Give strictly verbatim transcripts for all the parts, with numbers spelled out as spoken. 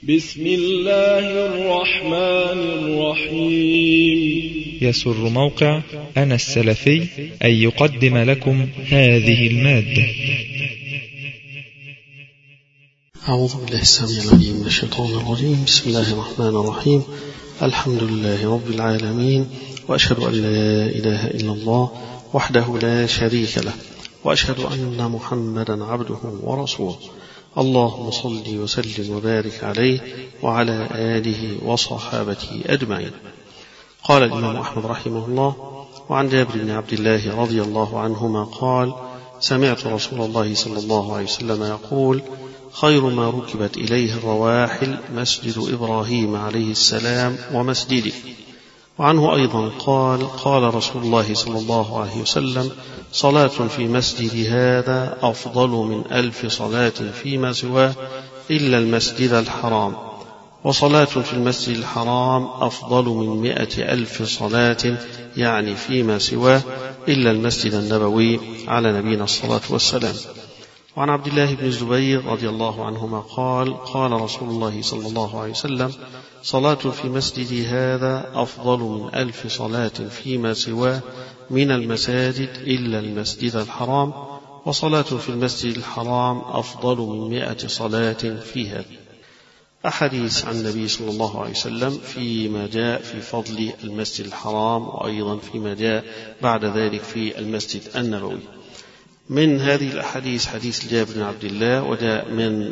بسم الله الرحمن الرحيم. يسر موقع أنا السلفي أن يقدم لكم هذه المادة. أعوذ بالله السميع العليم من الشيطان الرجيم. بسم الله الرحمن الرحيم. الحمد لله رب العالمين، وأشهد أن لا إله إلا الله وحده لا شريك له، وأشهد أن محمدا عبده ورسوله. اللهم صل وسلم وبارك عليه وعلى آله وصحابته أجمعين. قال الإمام أحمد رحمه الله: وعن جابر بن عبد الله رضي الله عنهما قال: سمعت رسول الله صلى الله عليه وسلم يقول: خير ما ركبت إليه الرواحل مسجد إبراهيم عليه السلام ومسجده. وعنه أيضا قال: قال رسول الله صلى الله عليه وسلم: صلاة في مسجد هذا أفضل من ألف صلاة فيما سواه إلا المسجد الحرام، وصلاة في المسجد الحرام أفضل من مئة ألف صلاة يعني فيما سواه إلا المسجد النبوي على نبينا الصلاة والسلام. وعن عبد الله بن الزبير رضي الله عنهما قال: قال رسول الله صلى الله عليه وسلم: صلاة في مسجد هذا أفضل من ألف صلاة فيما سواه من المساجد إلا المسجد الحرام، وصلاة في المسجد الحرام أفضل من مئة صلاة فيها. أحاديث عن النبي صلى الله عليه وسلم فيما جاء في فضل المسجد الحرام، وأيضا فيما جاء بعد ذلك في المسجد النبوي. من هذه الأحاديث حديث جابر بن عبد الله، وجاء من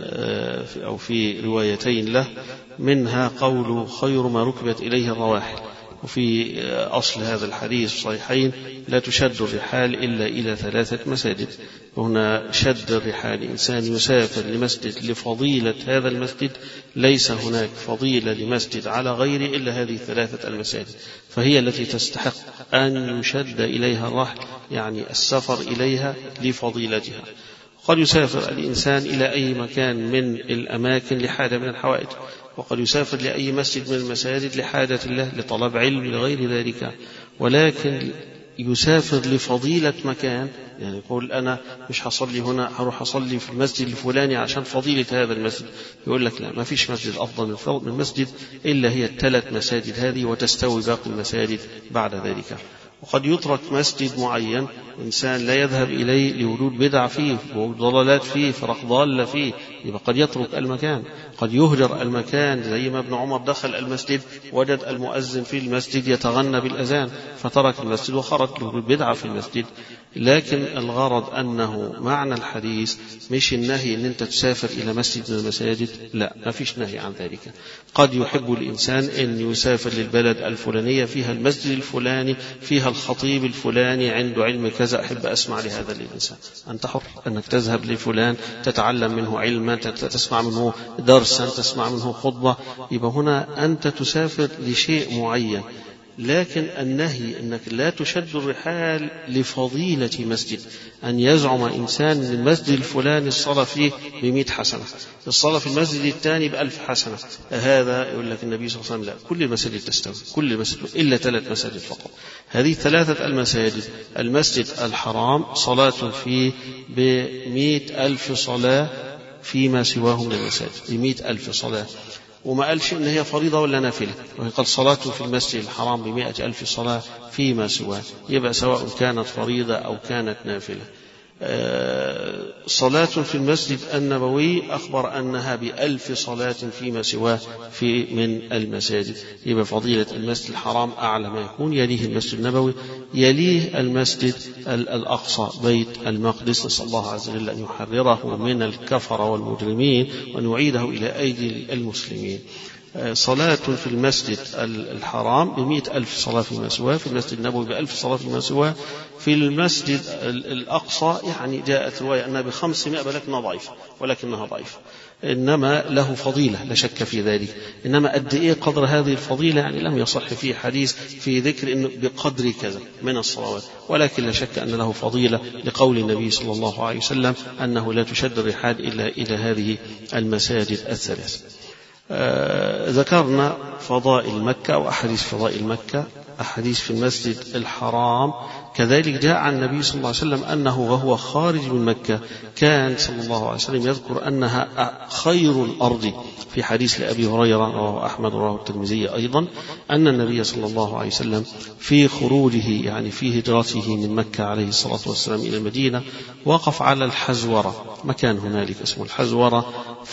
أو في روايتين له، منها قول: خير ما ركبت إليه الرواحل. وفي أصل هذا الحديث الصحيحين: لا تشد الرحال إلا إلى ثلاثة مساجد. وهنا شد الرحال، إنسان يسافر لمسجد لفضيلة هذا المسجد، ليس هناك فضيلة لمسجد على غيره إلا هذه الثلاثة المساجد، فهي التي تستحق أن يشد إليها الرحل، يعني السفر إليها لفضيلتها. قد يسافر الإنسان إلى أي مكان من الأماكن لحاجة من الحوائج، وقد يسافر لأي مسجد من المساجد لحاجة الله، لطلب علم، لغير ذلك، ولكن يسافر لفضيلة مكان، يعني يقول أنا مش هصلي هنا، هروح أصلي في المسجد الفلاني عشان فضيلة هذا المسجد. يقول لك لا، ما فيش مسجد أفضل من المسجد إلا هي الثلاث مساجد هذه، وتستوي باقي المساجد بعد ذلك. وقد يترك مسجد معين إنسان لا يذهب إليه لوجود بدع فيه وضلالات فيه، فرق ضالة فيه، يبقى قد يترك المكان. قد يهجر المكان، زي ما ابن عمر دخل المسجد وجد المؤذن في المسجد يتغنى بالأذان فترك المسجد وخرج لوجود بدعة في المسجد. لكن الغرض أنه معنى الحديث مش النهي أن أنت تسافر إلى مسجد من المساجد، لا، ما فيش نهي عن ذلك. قد يحب الإنسان أن يسافر للبلد الفلانية فيها المسجد الفلاني، فيها الخطيب الفلاني عنده علم كذا، أحب أسمع لهذا الإنسان. أنت حر أنك تذهب لفلان تتعلم منه علما، تسمع منه درسا، تسمع منه خطبة، يبقى هنا أنت تسافر لشيء معين. لكن النهي أنك لا تشد الرحال لفضيلة مسجد، أن يزعم إنسان من المسجد الفلاني الصلاة فيه بمئة حسنة، الصلاة في المسجد الثاني بألف حسنة، هذا يقول لك النبي صلى الله عليه وسلم: لا، كل المساجد تستوي، كل المساجد إلا ثلاث مساجد فقط. هذه ثلاثة المساجد: المسجد الحرام صلاة فيه بمئة ألف صلاة فيما سواه من المساجد، بمئة ألف صلاة، وما قالش إن هي فريضة ولا نافلة، وقد صلاة في المسجد الحرام بمئة ألف صلاة فيما سواه، يبقى سواء كانت فريضة أو كانت نافلة. صلاة في المسجد النبوي أخبر أنها بألف صلاة فيما سواه في من المساجد، يبقى فضيلة المسجد الحرام أعلى ما يكون، يليه المسجد النبوي، يليه المسجد الأقصى بيت المقدس، نسأل الله عز وجل أن يحرره من الكفر والمجرمين وأن يعيده إلى أيدي المسلمين. صلاة في المسجد الحرام بمئة ألف صلاة فيما سواه، في المسجد النبوي بألف صلاة فيما سواه، في المسجد الأقصى يعني جاءت رواية أنها بخمسمائة، ولكنها ضعيفة، ولكنها ضعيفة إنما له فضيلة لا شك في ذلك. إنما قد إيه قدر هذه الفضيلة يعني لم يصح فيه حديث في ذكر إنه بقدر كذا من الصلوات، ولكن لا شك أن له فضيلة لقول النبي صلى الله عليه وسلم أنه لا تشد الرحال إلا إلى هذه المساجد الثلاث. آه ذكرنا فضائل مكة وأحاديث فضائل مكة، أحاديث في المسجد الحرام. كذلك جاء عن النبي صلى الله عليه وسلم أنه وهو خارج من مكة كان صلى الله عليه وسلم يذكر أنها خير الأرض، في حديث لأبي هريرة رواه أحمد ورواه الترمذي أيضا، أن النبي صلى الله عليه وسلم في خروجه يعني في هجرته من مكة عليه الصلاة والسلام إلى المدينة وقف على الحزورة، مكان هنالك اسمه الحزورة،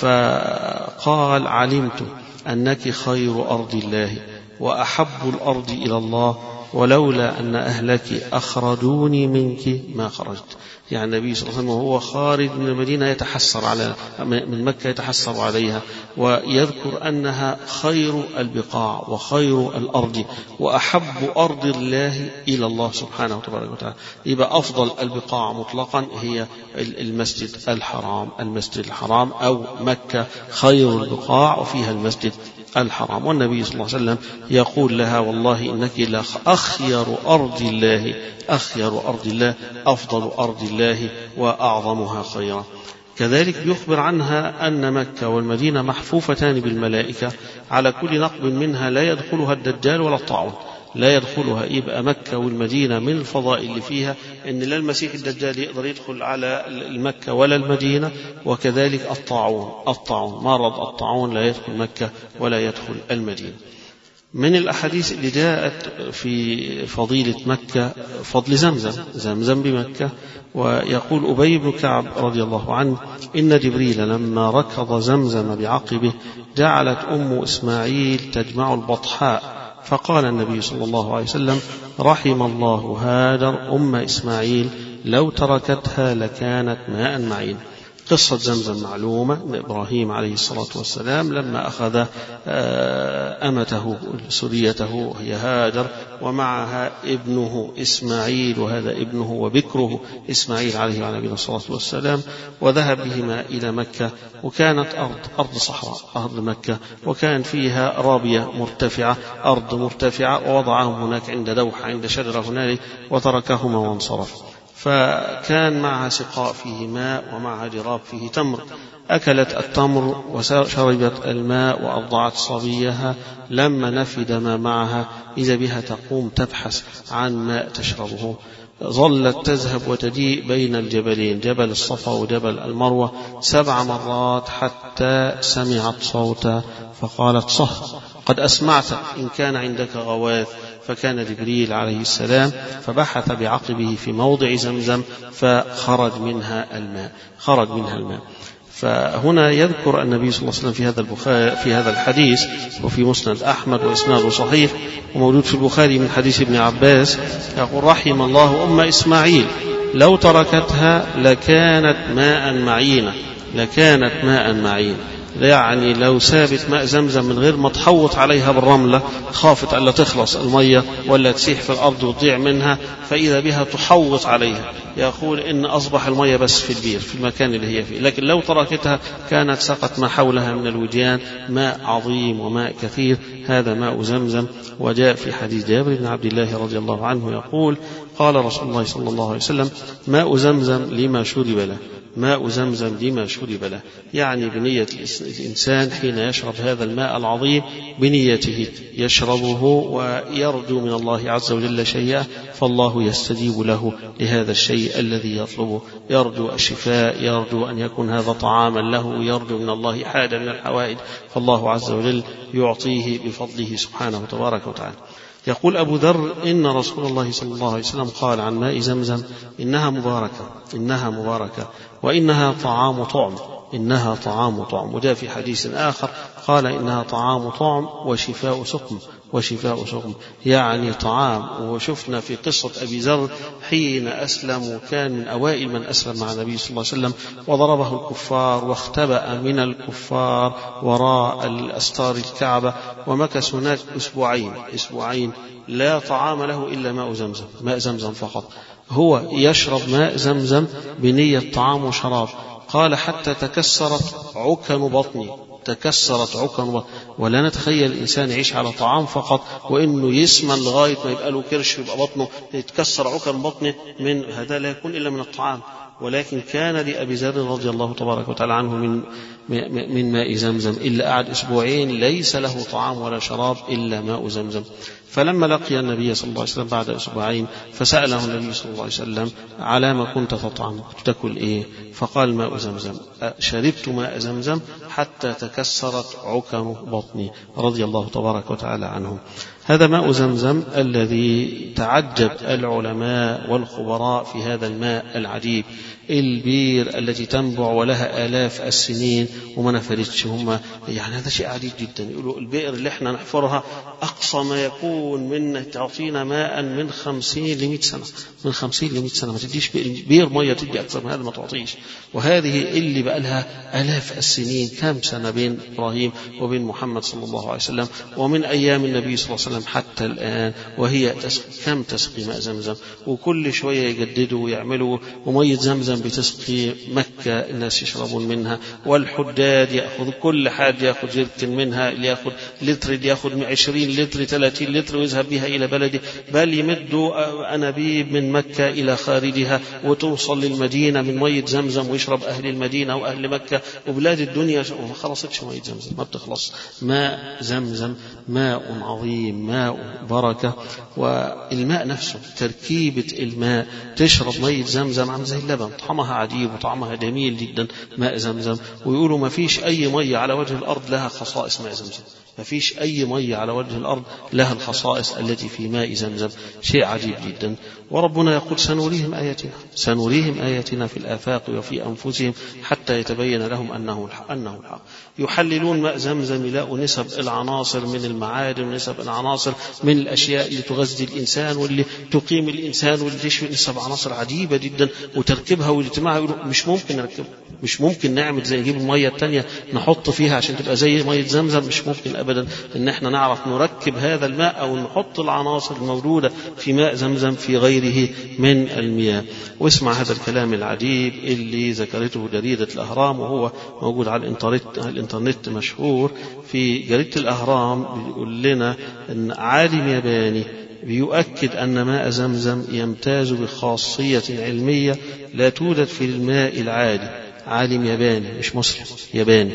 فقال: علمت أنك خير أرض الله وأحب الأرض إلى الله، ولولا أن أهلك أخرجوني منك ما خرجت. يعني النبي صلى الله عليه وسلم وهو خارج من المدينة يتحسر على من مكة يتحسر عليها ويذكر أنها خير البقاع وخير الأرض وأحب أرض الله إلى الله سبحانه وتعالى. يبقى أفضل البقاع مطلقا هي المسجد الحرام، المسجد الحرام أو مكة خير البقاع وفيها المسجد الحرام. والنبي صلى الله عليه وسلم يقول لها: والله إنك لأخير أرض الله، أخير أرض الله، أفضل أرض الله وأعظمها خيرا. كذلك بيخبر عنها أن مكة والمدينة محفوفتان بالملائكة، على كل نقب منها لا يدخلها الدجال ولا الطاعون، لا يدخلها. يبقى مكة والمدينة من الفضائل اللي فيها أن لا المسيح الدجال يقدر يدخل على المكة ولا المدينة، وكذلك الطاعون الطاعون مرض الطاعون لا يدخل مكة ولا يدخل المدينة. من الأحاديث اللي جاءت في فضيلة مكة فضل زمزم، زمزم بمكة. ويقول أبي بن كعب رضي الله عنه: إن جبريل لما ركض زمزم بعقبه جعلت أم إسماعيل تجمع البطحاء، فقال النبي صلى الله عليه وسلم: رحم الله هاجر أم إسماعيل، لو تركتها لكانت ماء معين. قصة زمزم معلومة، أن إبراهيم عليه الصلاة والسلام لما أخذ أمته سريته هي هاجر ومعها ابنه إسماعيل، وهذا ابنه وبكره إسماعيل عليه وعلى نبينا الصلاة والسلام، وذهب بهما إلى مكة، وكانت أرض أرض صحراء أرض مكة، وكان فيها رابية مرتفعة أرض مرتفعة، ووضعهم هناك عند دوحة عند شجرة هنالك وتركهما وانصرف. فكان معها سقاء فيه ماء ومعها جراب فيه تمر، أكلت التمر وشربت الماء وأرضعت صبيها. لما نفد ما معها إذا بها تقوم تبحث عن ماء تشربه، ظلت تذهب وتجيء بين الجبلين، جبل الصفا وجبل المروة، سبع مرات حتى سمعت صوتا فقالت: صه، قد أسمعت، إن كان عندك غواث. فكان جبريل عليه السلام فبحث بعقبه في موضع زمزم فخرج منها الماء خرج منها الماء. فهنا يذكر النبي صلى الله عليه وسلم في هذا البخاري في هذا الحديث وفي مسند أحمد وإسناده صحيح وموجود في البخاري من حديث ابن عباس، يقول: رحم الله أم إسماعيل، لو تركتها لكانت ماء معينة، لكانت ماء معينة. يعني لو سابت ماء زمزم من غير ما تحوط عليها بالرملة، خافت ألا تخلص المية ولا تسيح في الأرض وتضيع منها، فإذا بها تحوط عليها، يقول إن أصبح المية بس في البير في المكان اللي هي فيه. لكن لو تركتها كانت سقط ما حولها من الوديان ماء عظيم وماء كثير، هذا ماء زمزم. وجاء في حديث جابر بن عبد الله رضي الله عنه يقول: قال رسول الله صلى الله عليه وسلم: ماء زمزم لما شرب له، ماء زمزم لما شرب له. يعني بنية الإنسان حين يشرب هذا الماء العظيم بنيته يشربه ويرجو من الله عز وجل شيئا، فالله يستجيب له لهذا الشيء الذي يطلبه، يرجو الشفاء، يرجو أن يكون هذا طعاما له، يرجو من الله حاجة من الحوائج، فالله عز وجل يعطيه بفضله سبحانه وتبارك وتعالى. يقول أبو ذر: إن رسول الله صلى الله عليه وسلم قال عن ماء زمزم: إنها مباركة، إنها مباركة، وإنها طعام طعم، إنها طعام طعم. وجاء في حديث آخر قال: إنها طعام طعم وشفاء سقم، وشفاء سقم، يعني طعام. وشفنا في قصة أبي ذر حين أسلم وكان من أوائل من أسلم مع النبي صلى الله عليه وسلم، وضربه الكفار واختبأ من الكفار وراء الأستار الكعبة، ومكث هناك أسبوعين أسبوعين لا طعام له إلا ماء زمزم، ماء زمزم فقط، هو يشرب ماء زمزم بنية طعام وشراب. قال: حتى تكسرت عكن بطني، تكسرت عكن بطني، ولا نتخيل الإنسان يعيش على طعام فقط وإنه يسمن لغاية ما يبقى له كرش ويبقى بطنه يتكسر عكر بطنه، من هذا لا يكون إلا من الطعام. ولكن كان لأبي ذر رضي الله تبارك وتعالى عنه من من ماء زمزم، إلا قعد أسبوعين ليس له طعام ولا شراب إلا ماء زمزم. فلما لقي النبي صلى الله عليه وسلم بعد أسبوعين فسأله النبي صلى الله عليه وسلم على ما كنت تطعم، تأكل إيه؟ فقال ماء زمزم. شربت ماء زمزم حتى تكسرت عكر بطني، رضي الله تبارك وتعالى عنه. هذا ماء زمزم الذي تعجب العلماء والخبراء في هذا الماء العجيب، البير التي تنبع ولها آلاف السنين وما نفرتش. هم يعني هذا شيء عجيب جدا. يقولوا البئر اللي احنا نحفرها أقصى ما يكون من تعطينا ماء من خمسين لمئة سنة، من خمسين لمئة سنة ما تديش بئر مية تدي أكثر من هذا ما تعطيش. وهذه اللي بقى لها آلاف السنين، كم سنة بين إبراهيم وبين محمد صلى الله عليه وسلم ومن أيام النبي صلى الله عليه وسلم حتى الآن، وهي تسقي كم تسقي ماء زمزم، وكل شوية يجددوا ويعملوا. ومية زمزم بتسقي مكة الناس يشربون منها، والحداد يأخذ كل حاد يأخذ جرك منها، اللي يأخذ لتر اللي يأخذ عشرين لتر ثلاثين لتر ويذهب بها إلى بلده، بل يمدوا أنابيب من مكة إلى خارجها وتوصل للمدينة من مية زمزم ويشرب أهل المدينة وأهل مكة وبلاد الدنيا. وما خلصتش مية زمزم، ما بتخلص. ماء زمزم ماء عظيم، ماء بركة. والماء نفسه تركيبة الماء، تشرب مية زمزم عن زي اللبن، طعمها عجيب وطعمها جميل جدا ماء زمزم. ويقولوا ما فيش أي مية على وجه الأرض لها خصائص ماء زمزم، ما فيش أي مية على وجه الأرض لها الخصائص التي في ماء زمزم، شيء عجيب جدا. وربنا يقول سنريهم آياتنا سنريهم آياتنا في الآفاق وفي أنفسهم حتى يتبين لهم أنه الحق, أنه الحق. يحللون ماء زمزم يلاقوا نسب العناصر من المعادن ونسب العناصر من الأشياء اللي تغذي الإنسان واللي تقيم الإنسان واللي تشفي، نسب عناصر عجيبة جدا وتركيبها واجتماعها. مش ممكن نركبها، مش ممكن نعمل زي نجيب المية التانية نحط فيها عشان تبقى زي مية زمزم، مش ممكن أبدا إن احنا نعرف نركب هذا الماء أو نحط العناصر الموجودة في ماء زمزم في غيره من المياه. واسمع هذا الكلام العجيب اللي ذكرته جريدة الأهرام، وهو موجود على الإنترنت, الإنترنت مشهور. في جريدة الأهرام بيقول لنا أن عالم ياباني بيؤكد أن ماء زمزم يمتاز بخاصية علمية لا توجد في الماء العادي. عالم ياباني مش مسلم، ياباني.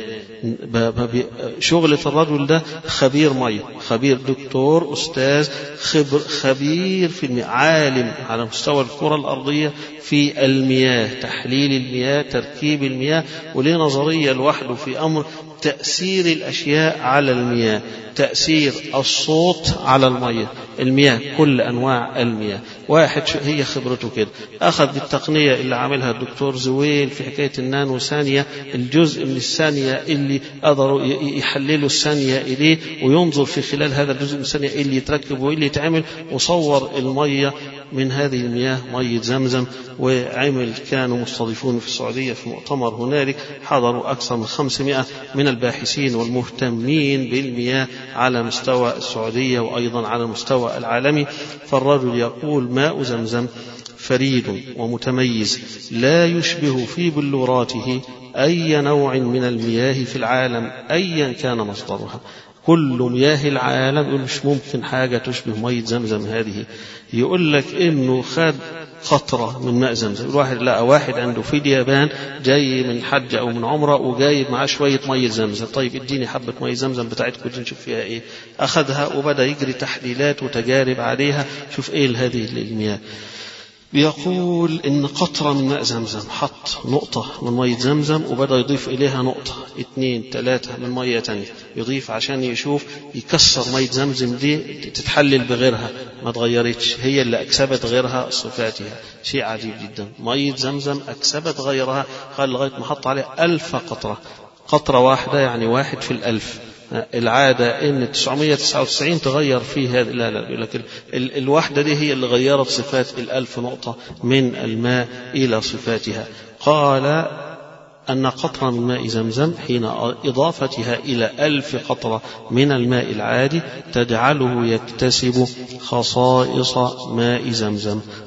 شغلة الرجل ده خبير مية، خبير دكتور أستاذ خبر خبير في المياه، عالم على مستوى الكرة الأرضية في المياه، تحليل المياه، تركيب المياه. وليه نظرية لوحده في أمر تأثير الأشياء على المياه، تأثير الصوت على المياه، المياه كل أنواع المياه. واحد هي خبرته كده، أخذ بالتقنية اللي عاملها الدكتور زويل في حكاية النانو ثانية، الجزء من الثانية اللي قدروا يحللوا الثانية إليه وينظر في خلال هذا الجزء من الثانية اللي يتركب واللي يتعمل، وصور المية من هذه المياه مية زمزم. وعمل كانوا مستضيفون في السعودية في مؤتمر هنالك، حضروا أكثر من خمسمائة من الباحثين والمهتمين بالمياه على مستوى السعودية وأيضا على المستوى العالمي. فالرجل يقول ماء زمزم فريد ومتميز لا يشبه في بلوراته أي نوع من المياه في العالم أيا كان مصدرها. كل مياه العالم مش ممكن حاجة تشبه مية زمزم هذه. يقول لك إنه خد قطرة من ماء زمزم. الواحد لقى واحد عنده في اليابان جاي من حج أو من عمرة وجايب معاه شوية مية زمزم، طيب اديني حبة مية زمزم بتاعتكم دي نشوف فيها إيه. أخذها وبدأ يجري تحليلات وتجارب عليها، شوف إيه هذه المياه. بيقول إن قطرة من ماء زمزم حط نقطة من مية زمزم وبدأ يضيف إليها نقطة اثنين ثلاثة من مية تانية، يضيف عشان يشوف يكسر مية زمزم دي تتحلل بغيرها، ما تغيرتش، هي اللي أكسبت غيرها صفاتها. شيء عجيب جدا، مية زمزم أكسبت غيرها، قال لغاية ما حط عليها ألف قطرة، قطرة واحدة يعني واحد في الألف. العادة إن تسعمائة وتسعة وتسعين تغير فيه هذا، لا لا، لكن الواحدة دي هي اللي غيرت صفات الألف نقطة من الماء إلى صفاتها. قال أن قطرة من ماء زمزم حين إضافتها إلى ألف قطرة من الماء العادي تجعله يكتسب خصائص ماء زمزم،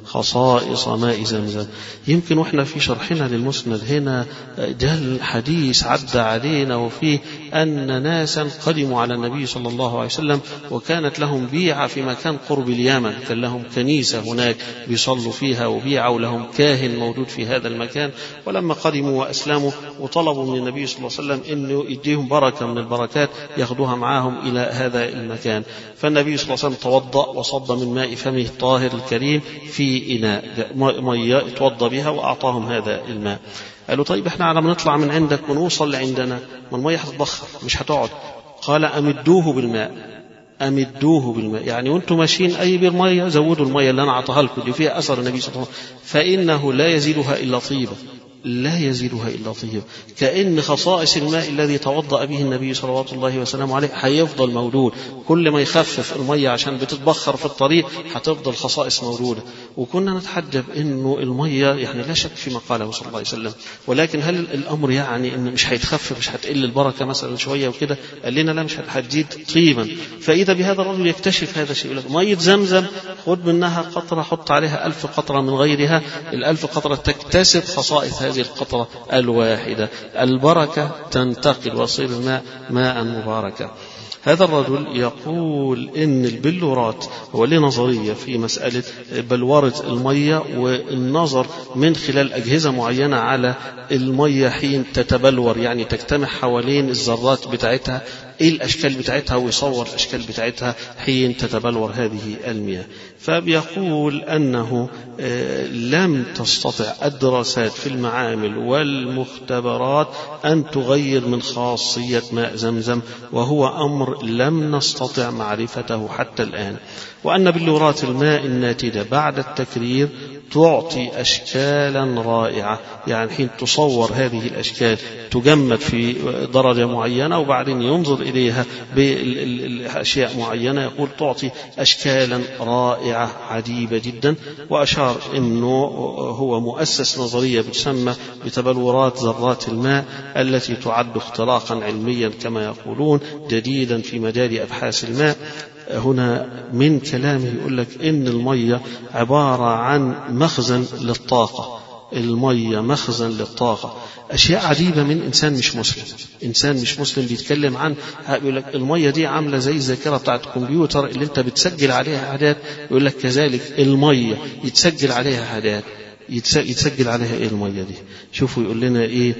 خصائص ماء زمزم. يمكن وإحنا في شرحنا للمسند هنا ده الحديث عدى علينا وفيه أن ناسا قدموا على النبي صلى الله عليه وسلم وكانت لهم بيعة في مكان قرب اليمن، كان لهم كنيسة هناك بيصلوا فيها وبيعة ولهم كاهن موجود في هذا المكان. ولما قدموا وأسلموا وطلبوا من النبي صلى الله عليه وسلم أنه يديهم بركة من البركات ياخذوها معاهم إلى هذا المكان، فالنبي صلى الله عليه وسلم توضأ وصب من ماء فمه الطاهر الكريم في إناء مية اتوضى بها وأعطاهم هذا الماء. قالوا طيب احنا على ما نطلع من عندك ونوصل لعندنا ما المية هتتبخر مش هتقعد. قال أمدوه بالماء، أمدوه بالماء، يعني وانتم ماشيين أي بير مية زودوا المية اللي أنا أعطاها لكم اللي فيها أثر النبي صلى الله عليه وسلم، فإنه لا يزيدها إلا طيبة، لا يزيدها إلا طيب. كأن خصائص الماء الذي توضأ به النبي صلوات الله وسلامه عليه هيفضل موجود، كل ما يخفف المية عشان بتتبخر في الطريق هتفضل خصائص موجودة. وكنا نتحجب إنه المية يعني لا شك فيما قاله صلى الله عليه وسلم، ولكن هل الأمر يعني إن مش هيتخفف مش هتقل البركة مثلا شوية وكده؟ قال لنا لا، مش هتزيد طيبا. فإذا بهذا الرجل يكتشف هذا الشيء، يقول لك مية زمزم خد منها قطرة حط عليها ألف قطرة من غيرها، الألف قطرة تكتسب خصائص هذه القطرة الواحدة، البركة تنتقل ويصير الماء ماء مباركا. هذا الرجل يقول إن البلورات هو له نظرية في مسألة بلورة المية، والنظر من خلال أجهزة معينة على المية حين تتبلور، يعني تجتمع حوالين الذرات بتاعتها إيه الأشكال بتاعتها ويصور الأشكال بتاعتها حين تتبلور هذه المياه. فبيقول أنه لم تستطع الدراسات في المعامل والمختبرات أن تغير من خاصية ماء زمزم، وهو أمر لم نستطع معرفته حتى الآن. وأن بلورات الماء الناتجة بعد التكرير تعطي أشكالا رائعة، يعني حين تصور هذه الأشكال تجمد في درجة معينة وبعدين ينظر إليها بالأشياء معينة، يقول تعطي أشكالا رائعة عجيبة جدا. وأشار أنه هو مؤسس نظرية بتسمى بتبلورات ذرات الماء التي تعد اختراقا علميا كما يقولون جديدا في مجال أبحاث الماء. هنا من كلامه يقول لك إن المية عبارة عن مخزن للطاقة، المية مخزن للطاقة. أشياء عجيبة من إنسان مش مسلم، إنسان مش مسلم بيتكلم عن يقول لك المية دي عاملة زي الذاكرة بتاعت الكمبيوتر اللي أنت بتسجل عليها حاجات، يقول لك كذلك المية يتسجل عليها حاجات، يتسجل عليها إيه المية دي. شوفوا يقول لنا إيه،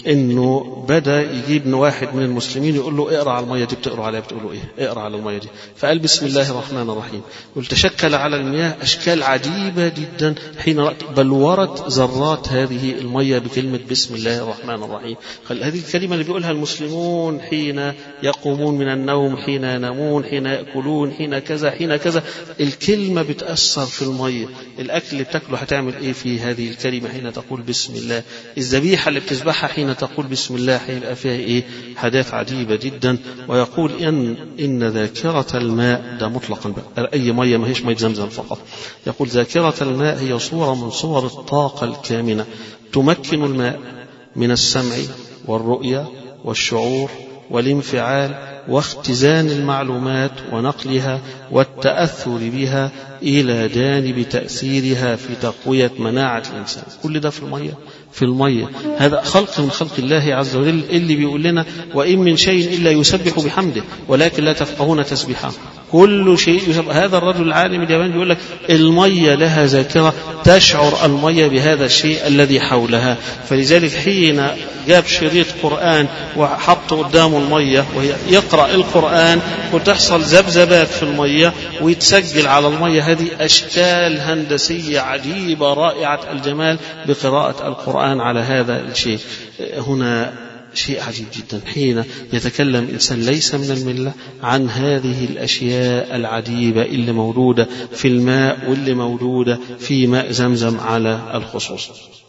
إنه بدأ يجيب واحد من المسلمين يقول له اقرأ على المية دي، بتقرأ عليها بتقول له إيه؟ اقرأ على المية دي. فقال بسم الله الرحمن الرحيم، قل تشكل على المياه أشكال عجيبة جدا حين رأت بلورت ذرات هذه المية بكلمة بسم الله الرحمن الرحيم. هذه الكلمة اللي بيقولها المسلمون حين يقومون من النوم، حين ينامون، حين يأكلون، حين كذا حين كذا، الكلمة بتأثر في المية. الأكل اللي بتاكله هتعمل إيه في هذه الكلمة حين تقول بسم الله؟ الذبيحة اللي بتذبحها حين تقول بسم الله هيبقى فيها إيه؟ حاجات عجيبة جدا. ويقول إن إن ذاكرة الماء ده مطلقا بقى أي مية ما هيش مية زمزم فقط، يقول ذاكرة الماء هي صورة من صور الطاقة الكامنة تمكن الماء من السمع والرؤية والشعور والانفعال واختزان المعلومات ونقلها والتأثر بها إلى جانب تأثيرها في تقوية مناعة الإنسان. كل ده في المية، في المية. هذا خلق من خلق الله عز وجل اللي بيقول لنا وإن من شيء إلا يسبح بحمده ولكن لا تفقهون تسبيحه. كل شيء يسبح. هذا الرجل العالم الياباني بيقول لك المية لها ذاكرة، تشعر المية بهذا الشيء الذي حولها. فلذلك حين جاب شريط قرآن وحط قدامه المية وهي يقرأ القرآن وتحصل ذبذبات في المية ويتسجل على المية هذه أشكال هندسية عجيبة رائعة الجمال بقراءة القرآن على هذا الشيء. هنا شيء عجيب جدا حين يتكلم إنسان ليس من الملة عن هذه الأشياء العجيبة اللي موجودة في الماء واللي موجودة في ماء زمزم على الخصوص.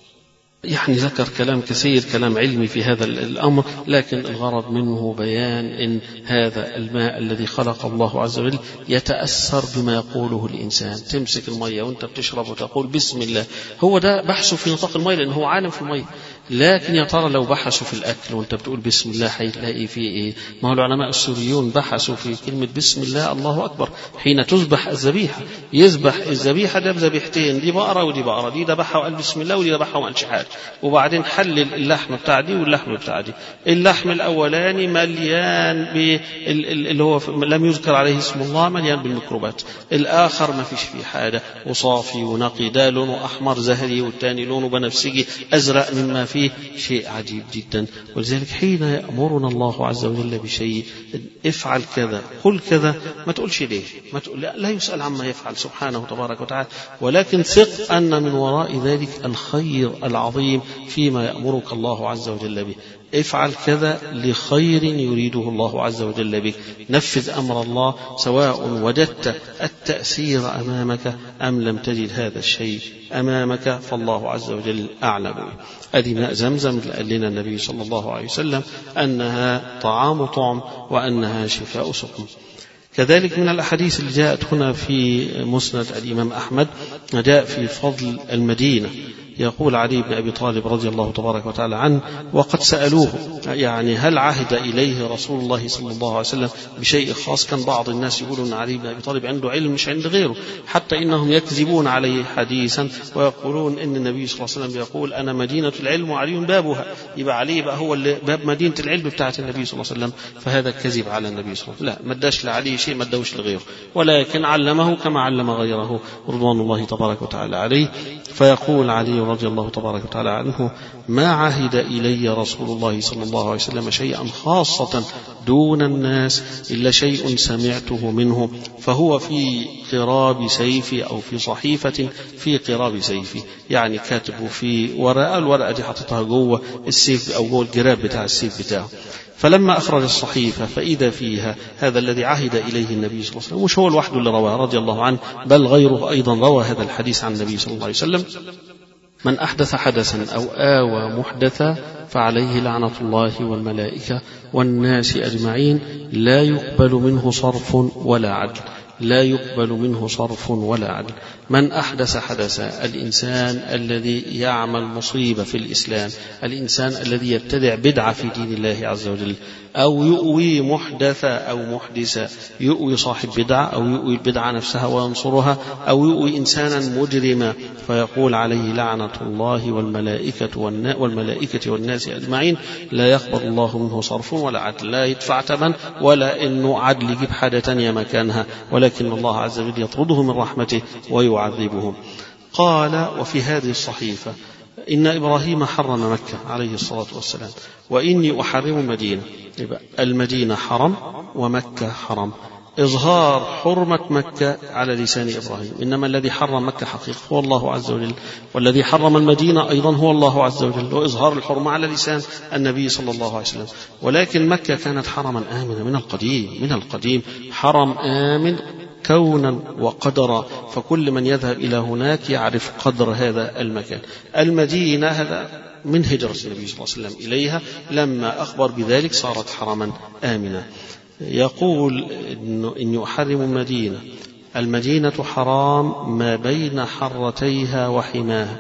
يعني ذكر كلام كثير، كلام علمي في هذا الأمر، لكن الغرض منه بيان إن هذا الماء الذي خلق الله عز وجل يتأثر بما يقوله الإنسان. تمسك المية وانت بتشرب وتقول بسم الله، هو ده بحثه في نطاق المية لأنه هو عالم في المية. لكن يا ترى لو بحثوا في الأكل وأنت بتقول بسم الله هتلاقي فيه إيه؟ ما هو العلماء السوريون بحثوا في كلمة بسم الله الله أكبر حين تذبح الذبيحة. يذبح الذبيحة ده بذبيحتين، دي بقرة ودي بقرة، دي ذبحها وقال بسم الله ودي ذبحها وما قالش حاجة، وبعدين حلل اللحم بتاع دي واللحم بتاع دي. اللحم الأولاني مليان اللي هو لم يذكر عليه اسم الله، مليان بالميكروبات. الآخر ما فيش فيه حاجة وصافي ونقي، ده لونه أحمر زهري والتاني لونه بنفسجي أزرق مما فيه شيء عجيب جدا. ولذلك حين يأمرنا الله عز وجل بشيء افعل كذا قل كذا، ما تقولش ليه، ما تقول لا, لا يسأل عما يفعل سبحانه تبارك وتعالى، ولكن ثق أن من وراء ذلك الخير العظيم فيما يأمرك الله عز وجل به. افعل كذا لخير يريده الله عز وجل بك، نفذ أمر الله سواء وجدت التأثير أمامك أم لم تجد هذا الشيء أمامك، فالله عز وجل أعلم. أدي ماء زمزم قال لنا النبي صلى الله عليه وسلم أنها طعام طعم وأنها شفاء سقم. كذلك من الأحاديث اللي جاءت هنا في مسند الإمام أحمد جاء في فضل المدينة. يقول علي بن أبي طالب رضي الله تبارك وتعالى عنه وقد سألوه يعني هل عهد إليه رسول الله صلى الله عليه وسلم بشيء خاص؟ كان بعض الناس يقولون أن علي بن أبي طالب عنده علم مش عند غيره، حتى إنهم يكذبون عليه حديثا ويقولون إن النبي صلى الله عليه وسلم يقول أنا مدينة العلم وعلي بابها، يبقى علي بقى هو اللي باب مدينة العلم بتاعة النبي صلى الله عليه وسلم، فهذا كذب على النبي صلى الله عليه وسلم. لا، ما اداش لعلي شيء ما اداوش لغيره، ولكن علمه كما علم غيره رضوان الله تبارك وتعالى عليه. فيقول علي رضي الله تبارك وتعالى عنه ما عهد إلي رسول الله صلى الله عليه وسلم شيئا خاصة دون الناس إلا شيء سمعته منه فهو في قراب سيفي أو في صحيفة في قراب سيفي، يعني كاتبه في ورقة، الورقة دي حطتها جوه السيف أو جوه الجراب بتاع السيف بتاعه. فلما أخرج الصحيفة فإذا فيها هذا الذي عهد إليه النبي صلى الله عليه وسلم، مش هو الوحد اللي رواه رضي الله عنه، بل غيره أيضا روى هذا الحديث عن النبي صلى الله عليه وسلم: من أحدث حدثا أو آوى محدثا فعليه لعنة الله والملائكة والناس أجمعين لا يقبل منه صرف ولا عدل، لا يقبل منه صرف ولا عدل. من أحدث حدثا الإنسان الذي يعمل مصيبة في الإسلام، الإنسان الذي يبتدع بدعة في دين الله عز وجل، أو يؤوي محدثة أو محدثة، يؤوي صاحب بدعة أو يؤوي البدعة نفسها وينصرها، أو يؤوي إنسانا مجرما، فيقول عليه لعنة الله والملائكة والملائكة والناس أجمعين لا يقبل الله منه صرف ولا عدل، لا يدفع ثمن ولا إنه عدل يجيب حاجة تانية مكانها، ولكن الله عز وجل يطرده من رحمته ويعذبهم. قال وفي هذه الصحيفة إن إبراهيم حرم مكة عليه الصلاة والسلام وإني أحرم المدينة. المدينة حرم ومكة حرم، إظهار حرمة مكة على لسان إبراهيم، إنما الذي حرم مكة حقيقة هو الله عز وجل، والذي حرم المدينة أيضا هو الله عز وجل، وإظهار الحرمة على لسان النبي صلى الله عليه وسلم. ولكن مكة كانت حرما آمنا من القديم، من القديم حرم آمن كونا وقدرا، فكل من يذهب إلى هناك يعرف قدر هذا المكان. المدينة هذا من هجرة النبي صلى الله عليه وسلم إليها، لما أخبر بذلك صارت حرما آمنا. يقول إني أحرم المدينة، المدينة حرام ما بين حرتيها وحماها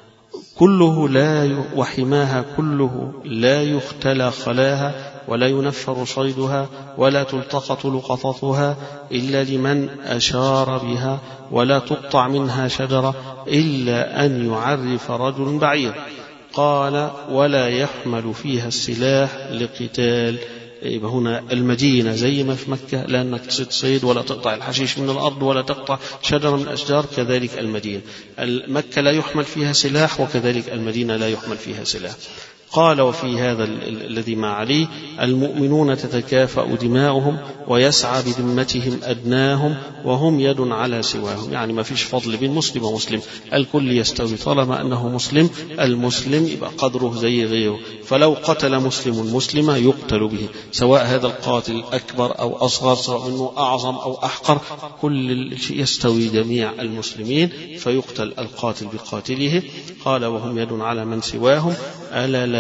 كله لا وحماها كله لا يختلى خلاها ولا ينفر صيدها ولا تلتقط لقطتها إلا لمن أشار بها ولا تقطع منها شجرة إلا أن يعرف رجل بعير. قال ولا يحمل فيها السلاح لقتال. يبقى هنا المدينة زي ما في مكة لأنك تصيد صيد ولا تقطع الحشيش من الأرض ولا تقطع شجرة من الأشجار، كذلك المدينة. مكة لا يحمل فيها سلاح وكذلك المدينة لا يحمل فيها سلاح. قال وفي هذا الذي مع علي المؤمنون تتكافأ دماؤهم ويسعى بذمتهم أدناهم وهم يد على سواهم، يعني ما فيش فضل بين مسلم ومسلم، الكل يستوي طالما أنه مسلم. المسلم يبقى قدره زي غيره، فلو قتل مسلم مسلما يقتل به، سواء هذا القاتل أكبر أو أصغر، سواء أنه أعظم أو أحقر، كل شيء يستوي جميع المسلمين فيقتل القاتل بقاتله. قال وهم يد على من سواهم ألا لا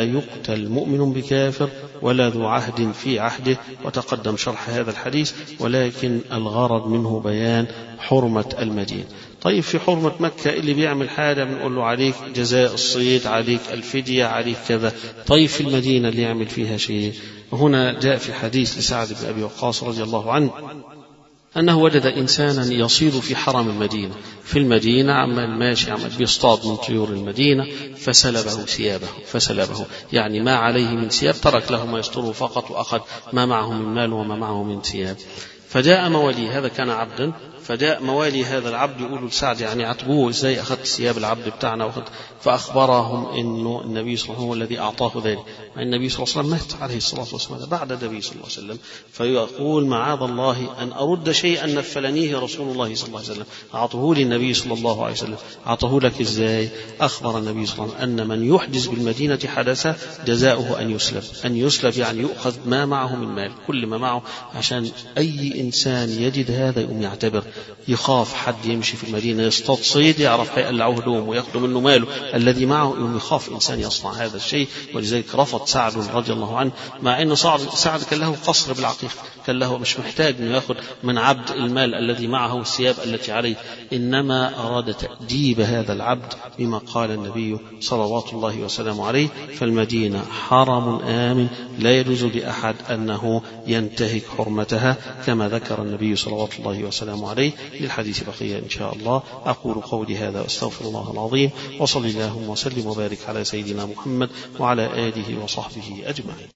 يقتل مؤمن بكافر ولا ذو عهد في عهده، وتقدم شرح هذا الحديث، ولكن الغرض منه بيان حرمة المدينة. طيب في حرمة مكة اللي بيعمل حاجة بنقول له عليك جزاء الصيد، عليك الفدية، عليك كذا. طيب في المدينة اللي يعمل فيها شيء، هنا جاء في حديث لسعد بن أبي وقاص رضي الله عنه أنه وجد إنسانا يصيد في حرم المدينة، في المدينة عمال ماشي عمال بيصطاد من طيور المدينة، فسلبه ثيابه، فسلبه يعني ما عليه من ثياب، ترك له ما يستره فقط، وأخذ ما معه من مال وما معه من ثياب. فجاء موالي، هذا كان عبدا، فجاء موالي هذا العبد يقولوا لسعد يعني عتبوه ازاي أخذت ثياب العبد بتاعنا وأخذ، فأخبرهم إنه النبي صلى الله عليه وسلم هو الذي أعطاه ذلك. النبي صلى الله عليه وسلم مات عليه الصلاة والسلام بعد النبي صلى الله عليه وسلم، فيقول معاذ الله أن أرد شيئا نفلنيه رسول الله صلى الله عليه وسلم، أعطوه للنبي صلى الله عليه وسلم. أعطوه لك ازاي؟ أخبر النبي صلى الله عليه وسلم أن من يحدث بالمدينة حدث جزاؤه أن يسلب، أن يسلب يعني يؤخذ ما معه من مال، كل ما معه، عشان أي إنسان يجد هذا يقوم يعتبر، يخاف حد يمشي في المدينة يصطاد صيد يعرف هيقلعوه هدوم ويأخذوا منه ماله الذي معه، يقوم يخاف إنسان يصنع هذا الشيء. ولذلك رفض سعد رضي الله عنه، مع أن سعد كان له قصر بالعقيق، كان له مش محتاج أن يأخذ من عبد المال الذي معه الثياب التي عليه، إنما أراد تأديب هذا العبد بما قال النبي صلوات الله وسلامه عليه: فالمدينة حرم آمن لا يجوز لأحد أنه ينتهك حرمتها، كما ذكر النبي صلوات الله وسلامه عليه. للحديث بقية إن شاء الله. أقول قولي هذا واستغفر الله العظيم، وصلى اللهم وسلم وبارك على سيدنا محمد وعلى آله وصحبه أجمعين.